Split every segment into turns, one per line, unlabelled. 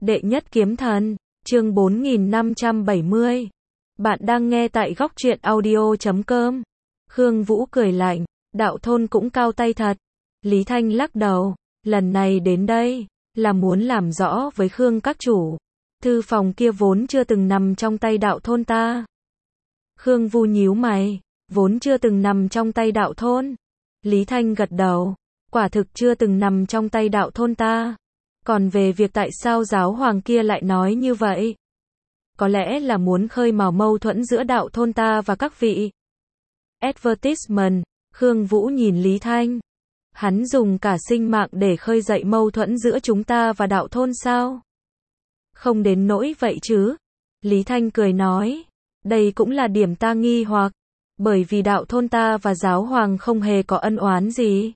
Đệ nhất kiếm thần, chương 4570. Bạn đang nghe tại góc truyện audio.com. Khương Vũ cười lạnh, đạo thôn cũng cao tay thật. Lý Thanh lắc đầu, lần này đến đây, là muốn làm rõ với Khương các chủ. Thư phòng kia vốn chưa từng nằm trong tay đạo thôn ta. Khương Vu nhíu mày, vốn chưa từng nằm trong tay đạo thôn. Lý Thanh gật đầu, quả thực chưa từng nằm trong tay đạo thôn ta. Còn về việc tại sao giáo hoàng kia lại nói như vậy? Có lẽ là muốn khơi mào mâu thuẫn giữa đạo thôn ta và các vị. Advertisement, Khương Vũ nhìn Lý Thanh. Hắn dùng cả sinh mạng để khơi dậy mâu thuẫn giữa chúng ta và đạo thôn sao? Không đến nỗi vậy chứ. Lý Thanh cười nói. Đây cũng là điểm ta nghi hoặc. Bởi vì đạo thôn ta và giáo hoàng không hề có ân oán gì.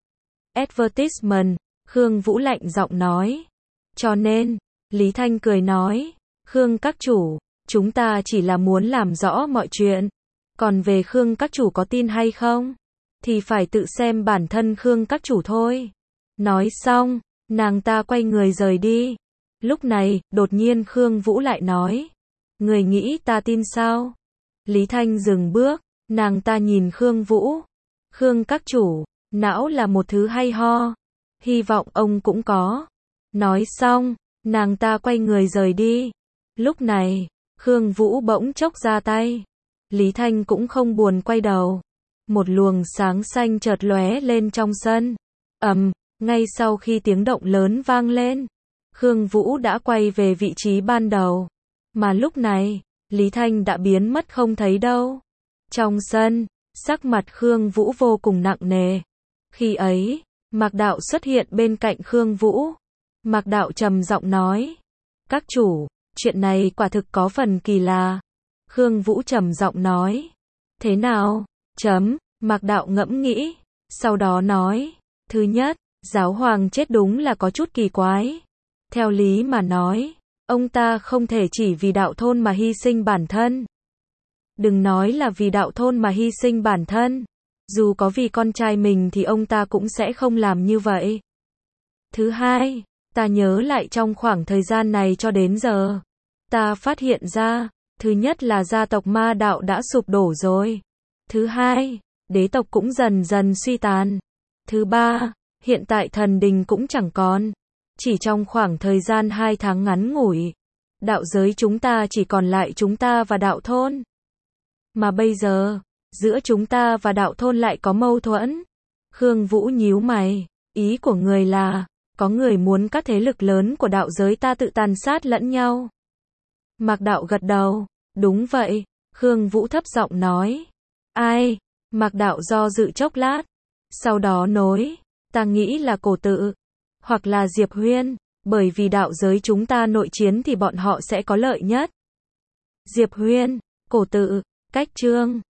Advertisement, Khương Vũ lạnh giọng nói. Cho nên, Lý Thanh cười nói. Khương các chủ, chúng ta chỉ là muốn làm rõ mọi chuyện. Còn về Khương các chủ có tin hay không? Thì phải tự xem bản thân Khương các chủ thôi. Nói xong, nàng ta quay người rời đi. Lúc này, đột nhiên Khương Vũ lại nói. Người nghĩ ta tin sao? Lý Thanh dừng bước, nàng ta nhìn Khương Vũ. Khương các chủ, não là một thứ hay ho. Hy vọng ông cũng có. Nói xong, nàng ta quay người rời đi. Lúc này, Khương Vũ bỗng chốc ra tay. Lý Thanh cũng không buồn quay đầu. Một luồng sáng xanh chợt lóe lên trong sân. Ngay sau khi tiếng động lớn vang lên, Khương Vũ đã quay về vị trí ban đầu. Mà lúc này, Lý Thanh đã biến mất không thấy đâu. Trong sân, sắc mặt Khương Vũ vô cùng nặng nề. Khi ấy, Mạc Đạo xuất hiện bên cạnh Khương Vũ. Mạc Đạo trầm giọng nói. Các chủ, chuyện này quả thực có phần kỳ lạ. Khương Vũ trầm giọng nói. Thế nào? Mạc Đạo ngẫm nghĩ. Sau đó nói. Thứ nhất, giáo hoàng chết đúng là có chút kỳ quái. Theo lý mà nói, ông ta không thể chỉ vì đạo thôn mà hy sinh bản thân. Đừng nói là vì đạo thôn mà hy sinh bản thân. Dù có vì con trai mình thì ông ta cũng sẽ không làm như vậy. Thứ hai, ta nhớ lại trong khoảng thời gian này cho đến giờ, ta phát hiện ra, thứ nhất là gia tộc Ma Đạo đã sụp đổ rồi. Thứ hai, đế tộc cũng dần dần suy tàn. Thứ ba, hiện tại thần đình cũng chẳng còn. Chỉ trong khoảng thời gian 2 tháng ngắn ngủi, đạo giới chúng ta chỉ còn lại chúng ta và đạo thôn. Mà bây giờ, giữa chúng ta và đạo thôn lại có mâu thuẫn. Khương Vũ nhíu mày, ý của người là, có người muốn các thế lực lớn của đạo giới ta tự tàn sát lẫn nhau. Mạc Đạo gật đầu, đúng vậy, Khương Vũ thấp giọng nói. Ai? Mạc Đạo do dự chốc lát, sau đó nói, ta nghĩ là Cổ Tự, hoặc là Diệp Huyên, bởi vì đạo giới chúng ta nội chiến thì bọn họ sẽ có lợi nhất. Diệp Huyên, Cổ Tự, Cách Trương,